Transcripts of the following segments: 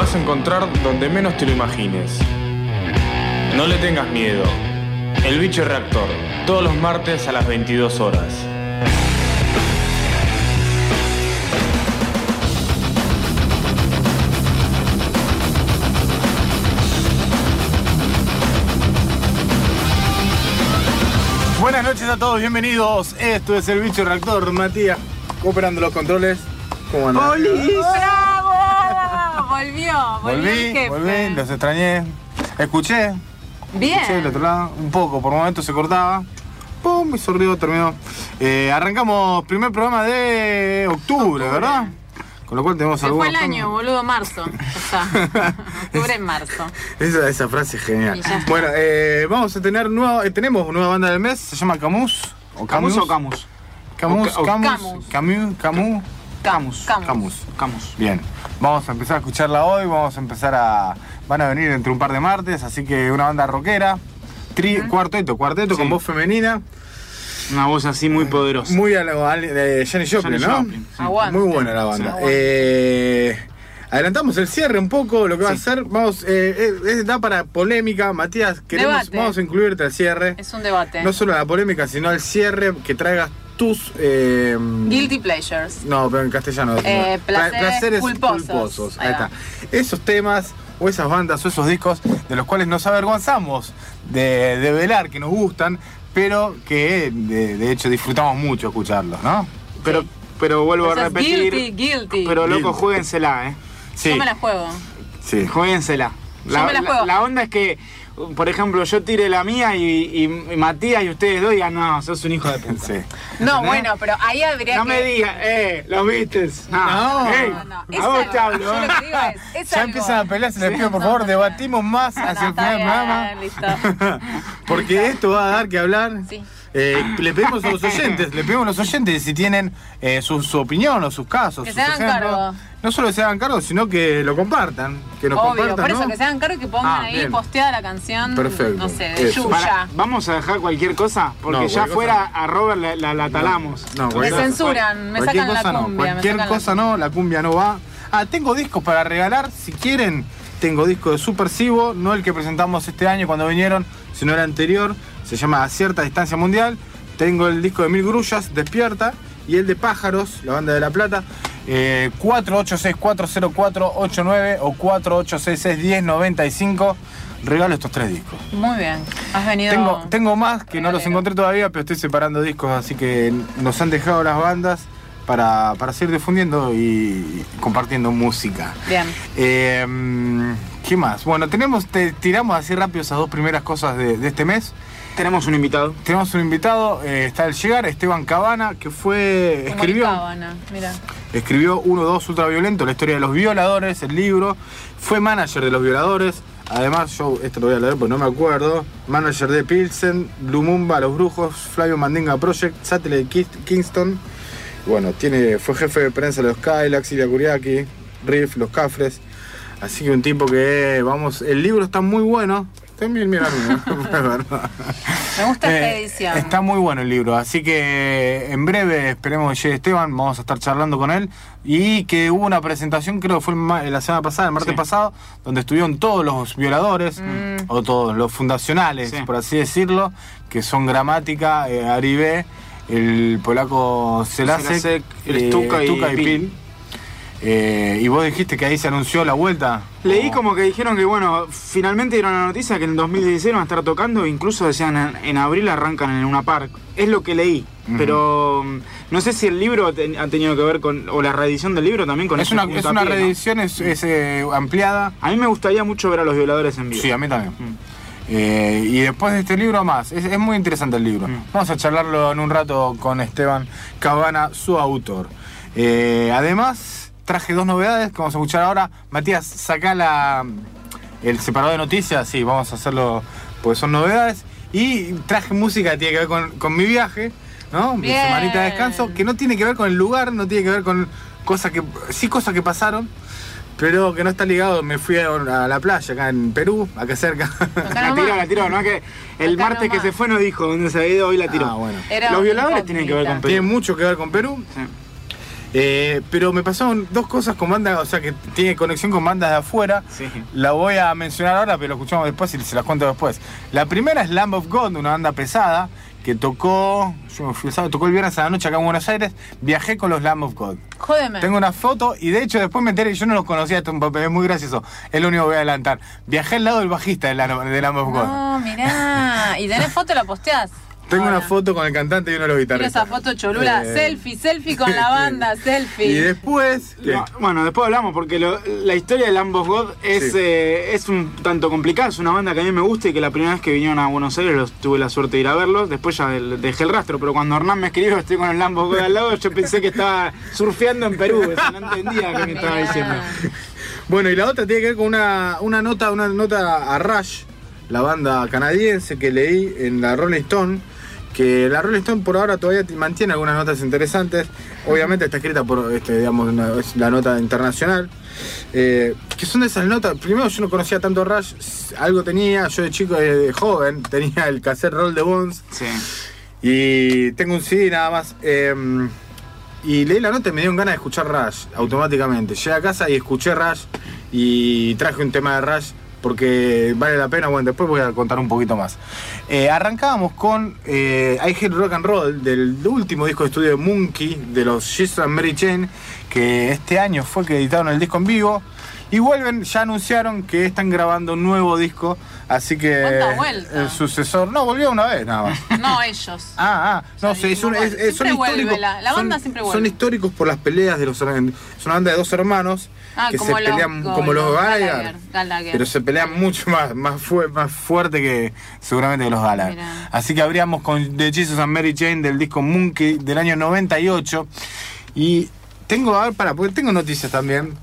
vas a encontrar donde menos te lo imagines. No le tengas miedo. El Bicho Reactor, todos los martes a las 22 horas. Buenas noches a todos, bienvenidos. Esto es el Bicho Reactor. Matías, operando los controles. ¿Cómo andan? ¡Bravo! Volvió el jefe. Volví, los extrañé. Escuché Bien. del otro lado, un poco, por momentos se cortaba. Pum, hizo ruido, terminó. Arrancamos primer programa de octubre, ¿verdad? Con lo cual tenemos Se algunos... fue el año, boludo, marzo. Ya está. Octubre en marzo. Esa frase es genial. Bueno, vamos a tener tenemos nueva banda del mes, se llama Camus. ¿Camus o Camus? Camus. Bien, vamos a empezar a escucharla hoy, van a venir entre un par de martes, así que una banda rockera, cuarteto sí, con voz femenina. Una voz así muy poderosa. Muy a lo de Janis Joplin, ¿no? Joplin, sí. Aguante. Muy buena la banda. Adelantamos el cierre un poco, lo que va a ser. Vamos, da para polémica. Matías, vamos a incluirte al cierre. Es un debate. No solo la polémica, sino al cierre, que traigas tus... Guilty pleasures. No, pero en castellano. Placeres culposos. Ahí está. Esos temas, o esas bandas, o esos discos, de los cuales nos avergonzamos de velar, que nos gustan, pero que de hecho disfrutamos mucho escucharlos, ¿no? Pero vuelvo a repetir. Guilty. Pero loco, juéguensela, Sí. Yo me la juego. Sí. Juéguensela. Yo me la juego. La onda es que, por ejemplo, yo tire la mía y Matías y ustedes dos digan, no, sos un hijo de puta. Sí. No, ¿entendés? bueno, pero ahí habría No que... me digas, los Beatles. No. A vos te hablo. Yo lo que digo es Ya algo. empiezan a pelearse, les pido por favor, debatimos más hacia el final del programa. Listo. Porque esto va a dar que hablar. Sí. Le pedimos a los oyentes, si tienen su opinión o sus casos. Que sus se hagan ejemplos. cargo. No solo se hagan cargo, sino que lo compartan. Que nos Obvio, compartan, por eso ¿no? que se hagan cargo y que pongan ahí bien. posteada la canción. Perfecto. No sé, de Eso. Yuya. Vamos a dejar cualquier cosa, porque No, ya cualquier fuera a Robert la talamos. No, Me cualquier- censuran, me cualquier sacan la cosa no, cumbia. cualquier cosa no, la cumbia no va. Tengo discos para regalar, si quieren. Tengo disco de Supersivo, no el que presentamos este año cuando vinieron, sino el anterior. Se llama A Cierta Distancia Mundial. Tengo el disco de Mil Grullas, Despierta, y el de Pájaros, la banda de La Plata. 48640489 o 48661095. Regalo estos 3 discos. Muy bien. Has venido. Tengo más que no los Regalero. encontré todavía, pero estoy separando discos, así que nos han dejado las bandas para seguir difundiendo y compartiendo música. Bien. ¿Qué más? Bueno, tiramos así rápido esas 2 primeras cosas de este mes. Tenemos un invitado. Tenemos un invitado, está al llegar, Esteban Cabana, que escribió 1-2 Ultraviolento, la historia de los violadores, el libro. Fue manager de los violadores. Además, yo esto lo voy a leer porque no me acuerdo. Manager de Pilsen, Blue Mumba, Los Brujos, Flavio Mandinga Project, Satellite Kingston. Bueno, fue jefe de prensa de los Skylax, Ilya Kuriaki, Riff, Los Cafres. Así que un tipo que, el libro está muy bueno. También, mira, Me gusta esta edición. Está muy bueno el libro, así que en breve esperemos que llegue Esteban, vamos a estar charlando con él. Y que hubo una presentación, creo que fue la semana pasada, el martes pasado, donde estuvieron todos los violadores, o todos los fundacionales, por así decirlo, que son Gramática, Ari B, el polaco Celasek, el Stuka y Pil. Y vos dijiste que ahí se anunció la vuelta. Leí como que dijeron que, bueno, finalmente dieron la noticia que en el 2016 van a estar tocando, incluso decían en abril arrancan en Luna Park. Es lo que leí, pero no sé si el libro ha tenido que ver con, o la reedición del libro también con es eso. Es una reedición, ¿no? es ampliada. A mí me gustaría mucho ver a los violadores en vivo. Sí, a mí también. Y después de este libro más, es muy interesante el libro. Vamos a charlarlo en un rato con Esteban Cabana, su autor. Además, traje 2 novedades que vamos a escuchar ahora. Matías, sacá el separador de noticias, sí, vamos a hacerlo porque son novedades. Y traje música que tiene que ver con mi viaje, ¿no? Mi semanita de descanso, que no tiene que ver con el lugar, no tiene que ver con cosas que pasaron, pero que no está ligado. Me fui a la playa acá en Perú, acá cerca. La tiró, ¿no? Que el Acá martes nomás. que se fue no dijo dónde se había ido, hoy la tiró. Bueno. Era Los una violadores tienen que ver con incógnita. Perú. Tiene mucho que ver con Perú. Sí. Pero me pasaron dos cosas con bandas, o sea, que tiene conexión con bandas de afuera. Sí. La voy a mencionar ahora, pero lo escuchamos después y se las cuento después. La primera es Lamb of God, una banda pesada que tocó, yo me fui el sábado, tocó el viernes a la noche acá en Buenos Aires. Viajé con los Lamb of God. Jódeme. Tengo una foto y de hecho después me enteré, yo no los conocía, esto es muy gracioso, es lo único que voy a adelantar. Viajé al lado del bajista de Lamb of God. No, mirá. ¿Y tenés foto y la posteás? Tengo Ahora. una foto con el cantante y uno de los Mira guitarristas. esa foto cholula, selfie con la banda, selfie. Y después... No, bueno, después hablamos porque la historia de Lamb of God es un tanto complicada. Es una banda que a mí me gusta y que la primera vez que vinieron a Buenos Aires tuve la suerte de ir a verlos. Después ya dejé el rastro, pero cuando Hernán me escribió estoy con el Lamb of God al lado, yo pensé que estaba surfeando en Perú. O sea, no entendía qué me estaba diciendo. Bueno, y la otra tiene que ver con una nota a Rush, la banda canadiense que leí en la Rolling Stone. Que la Rolling Stone por ahora todavía mantiene algunas notas interesantes. Obviamente está escrita por, digamos, es la nota internacional. Que son de esas notas. Primero yo no conocía tanto Rush. Algo tenía, yo de chico, de joven, tenía el cassette Roll the Bones. Sí. Y tengo un CD nada más. Y leí la nota y me dieron ganas de escuchar Rush automáticamente. Llegué a casa y escuché Rush y traje un tema de Rush porque vale la pena. Bueno, después voy a contar un poquito más. Arrancábamos con I Hate Rock and Roll, del último disco de estudio de Monkey, de los Jesus and Mary Chain, que este año fue que editaron el disco en vivo. Y vuelven, ya anunciaron que están grabando un nuevo disco, así que ¿Cuánta vuelta? el sucesor... No, volvió una vez nada más. No, ellos. No sé, son Siempre vuelve, históricos. la banda siempre vuelve. Son históricos por las peleas de los... Es una banda de dos hermanos que se pelean como los Gallagher, pero se pelean mucho más fuerte que seguramente que los Gallagher. Mirá. Así que abríamos con The Jesus and Mary Chain del disco Monkey del año 98. Y tengo, porque tengo noticias también.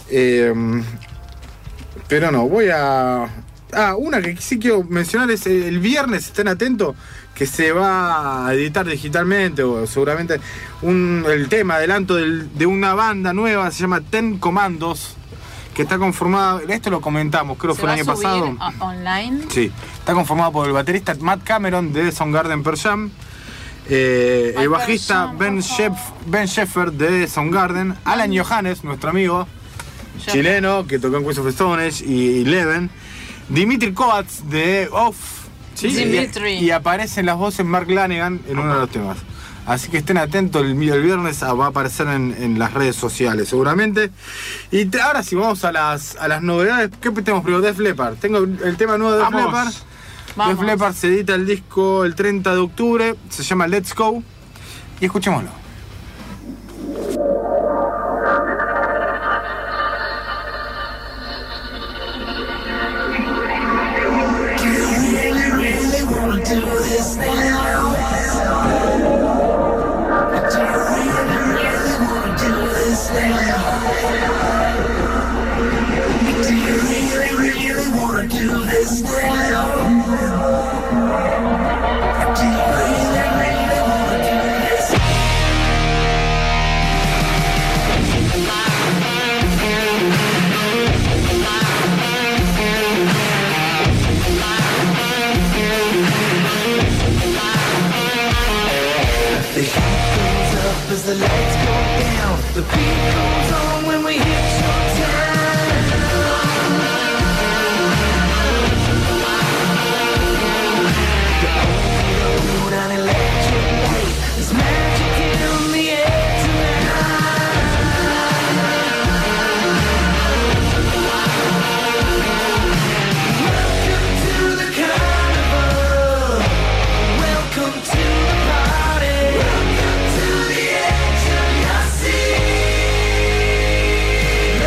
Pero no, voy a... una que sí quiero mencionar es el viernes, estén atentos, que se va a editar digitalmente, o seguramente el tema, adelanto de una banda nueva, se llama Ten Commandos, que está conformada, esto lo comentamos, creo que fue el año pasado. ¿Online? Sí, está conformado por el baterista Matt Cameron de Soundgarden Pearl Jam, el bajista Ben Shepherd de Soundgarden, Alan Johannes, nuestro amigo chileno que tocó en Queens of the Stone Age y Leven, Dimitri Kovacs de Off, ¿sí? Y aparecen las voces Mark Lanegan en uno de los temas. Así que estén atentos, el viernes va a aparecer en las redes sociales seguramente. Y ahora sí, vamos a las novedades. ¿Qué tenemos primero? Def Leppard. Tengo el tema nuevo de Def Leppard. Def Leppard se edita el disco el 30 de octubre, se llama Let's Go. Y escuchémoslo. As the lights go down, the beat goes on when we hit your town. The only road on electric light, there's magic in the air tonight. Welcome to the carnival. Welcome to the party. Welcome to the edge of your seat.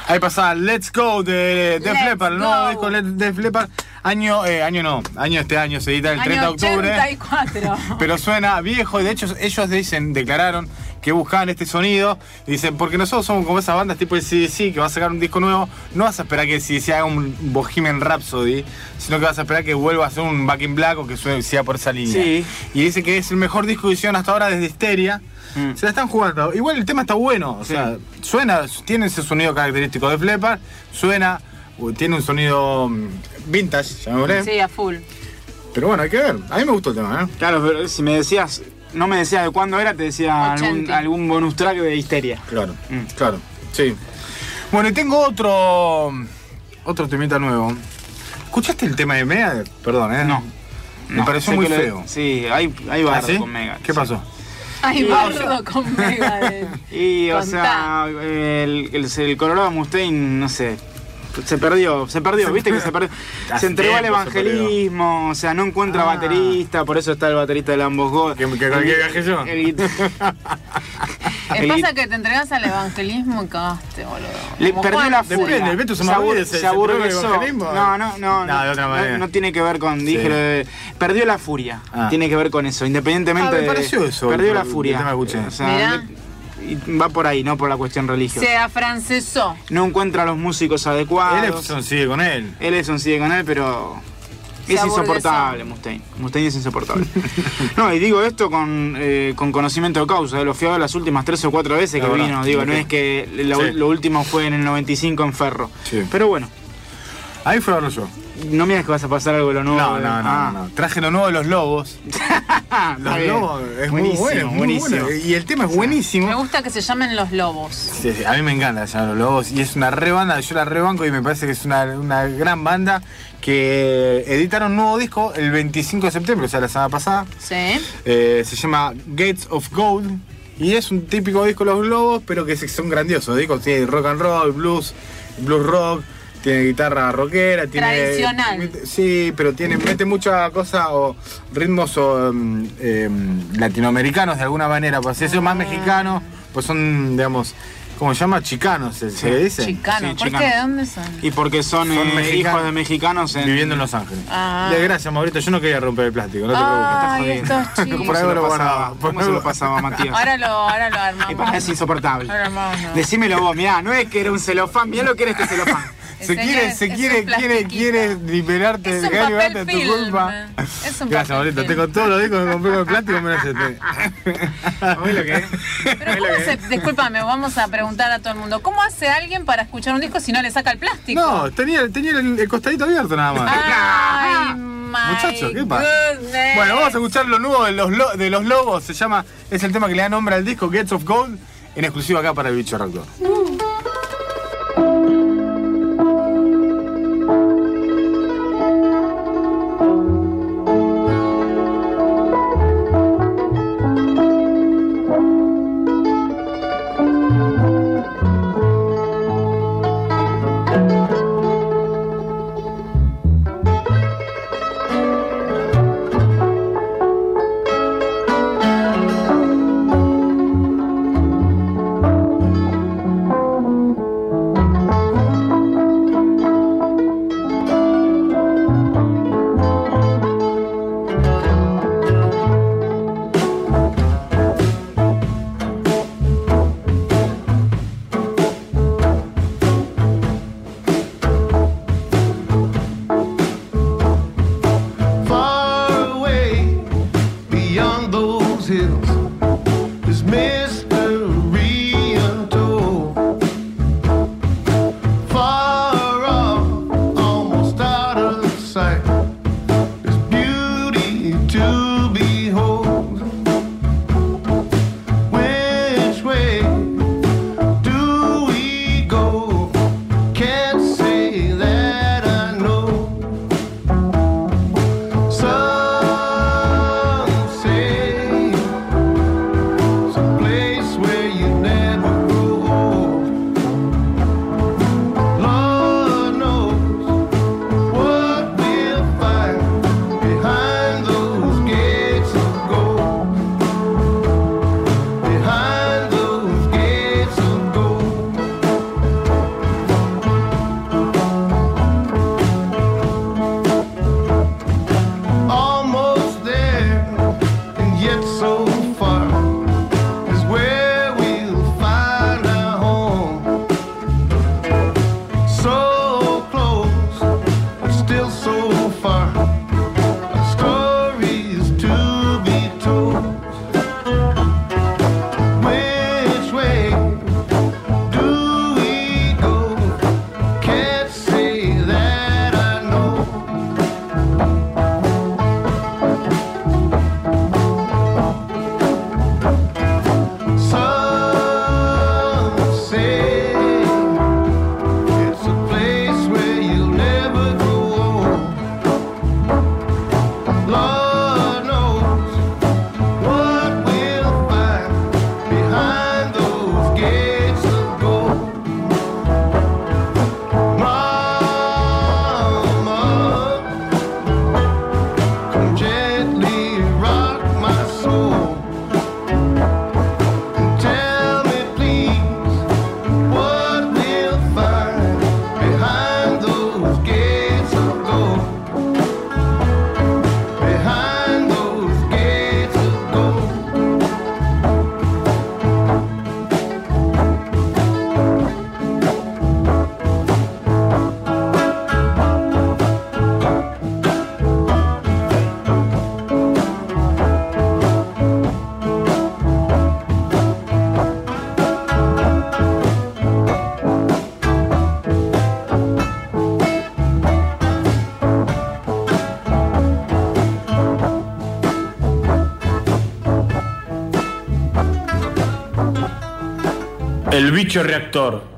Ahí pasaba Let's Go de Def Let's Leppard, el Go. nuevo disco de Def Leppard. Año este año se edita el 30 de octubre. 84. Pero suena viejo y de hecho ellos declararon que buscaban este sonido. Y dicen, porque nosotros somos como esas bandas tipo el CDC que va a sacar un disco nuevo. No vas a esperar que CDC haga un Bohemian Rhapsody, sino que vas a esperar que vuelva a hacer un Back in Black o que sea por esa línea. Sí. Y dice que es el mejor disco que hicieron hasta ahora desde Hysteria. Se la están jugando. Igual el tema está bueno. O sea, suena, tiene ese sonido característico de Def Leppard. Suena, tiene un sonido vintage, llamémosle. Sí, a full. Pero bueno, hay que ver. A mí me gustó el tema, ¿eh? Claro, pero si me decías, no me decías de cuándo era, te decía 80. algún bonus track de Histeria. Claro, claro, sí. Bueno, y tengo otro temita nuevo. ¿Escuchaste el tema de Mega? Perdón, ¿eh? No. Me pareció sé muy que feo. Sí, hay barro ¿Ah, sí? con Mega. ¿Qué pasó? Ay, barro con Megadeth. Y, o Contá. sea, el Colorado Mustaine, no sé, se perdió, viste que se perdió. Hace Se entregó al tiempo se perdió. evangelismo, o sea, no encuentra baterista, por eso está el baterista de Lambos God. ¿Que cualquier viaje yo? Pasa que te entregas al evangelismo y cagaste, boludo. Le Como perdió Juan. la furia. Depende, el Beto Samarvide se se aburguesó. entregó al evangelismo. No, de otra manera. no tiene que ver con, perdió la furia. Ah. Tiene que ver con eso, independientemente me de. pareció eso, Perdió la el furia. tema que escuché. O sea, Mirá. y va por ahí, no por la cuestión religiosa. Se afrancesó. No encuentra a los músicos adecuados. Ellefson sigue con él. Ellefson sigue con él, pero Se es aburguesó. insoportable Mustaine. Mustaine es insoportable. No, y digo esto con conocimiento de causa. Lo fui a ver las últimas 3 o 4 veces que La verdad. vino. Digo, no Ok. es que lo, Sí. lo último fue en el 95 en Ferro. Sí. Pero bueno, Ahí fue a verlo yo. no me digas que vas a pasar algo de lo nuevo. No. Traje lo nuevo de los Lobos. Los Lobos es buenísimo, muy bueno, muy buenísimo. bueno. Y el tema es buenísimo. Me gusta que se llamen Los Lobos. Sí, a mí me encanta llamar Los Lobos y es una re banda, yo la rebanco y me parece que es una gran banda que editaron un nuevo disco el 25 de septiembre, o sea, la semana pasada. Sí. Se llama Gates of Gold y es un típico disco de Los Lobos, pero que son grandiosos discos, tiene rock and roll, blues rock, tiene guitarra rockera, tiene Tradicional. Sí, pero mete mucha cosa o ritmos latinoamericanos de alguna manera, pues si son más mexicanos, pues son, digamos, ¿cómo se llama? Chicanos, se le dice. Chicano. Sí, ¿Por chicano. qué? ¿De dónde son? Y porque son, mexicanos, hijos de mexicanos viviendo en Los Ángeles. Ah. Gracias, Maurito, yo no quería romper el plástico, no te Ay, preocupes. estos chicos. Por ahí ¿Cómo se lo lo guardaba. pasaba? ¿Cómo se lo pasaba, Matías? Ahora lo armamos. Y para es insoportable. Ahora armamos. Decímelo vos, mirá, no es que era un celofán, mirá lo que era este celofán. Quiere liberarte, Es un quiere liberarte papel de tu film. culpa. Es un Gracias, papel Maurito, film. tengo todos los discos que compré con el plástico menos este. ¿Sabés lo que es? Pero ¿cómo discúlpame, vamos a preguntar a todo el mundo. ¿Cómo hace alguien para escuchar un disco si no le saca el plástico? No, tenía el costadito abierto nada más. Ay, my Muchachos, ¿qué pasa? goodness. Bueno, vamos a escuchar lo nuevo de los Lobos. Es el tema que le da nombre al disco, Gates of Gold, en exclusiva acá para el Bicho Reactor. Gates El bicho reactor.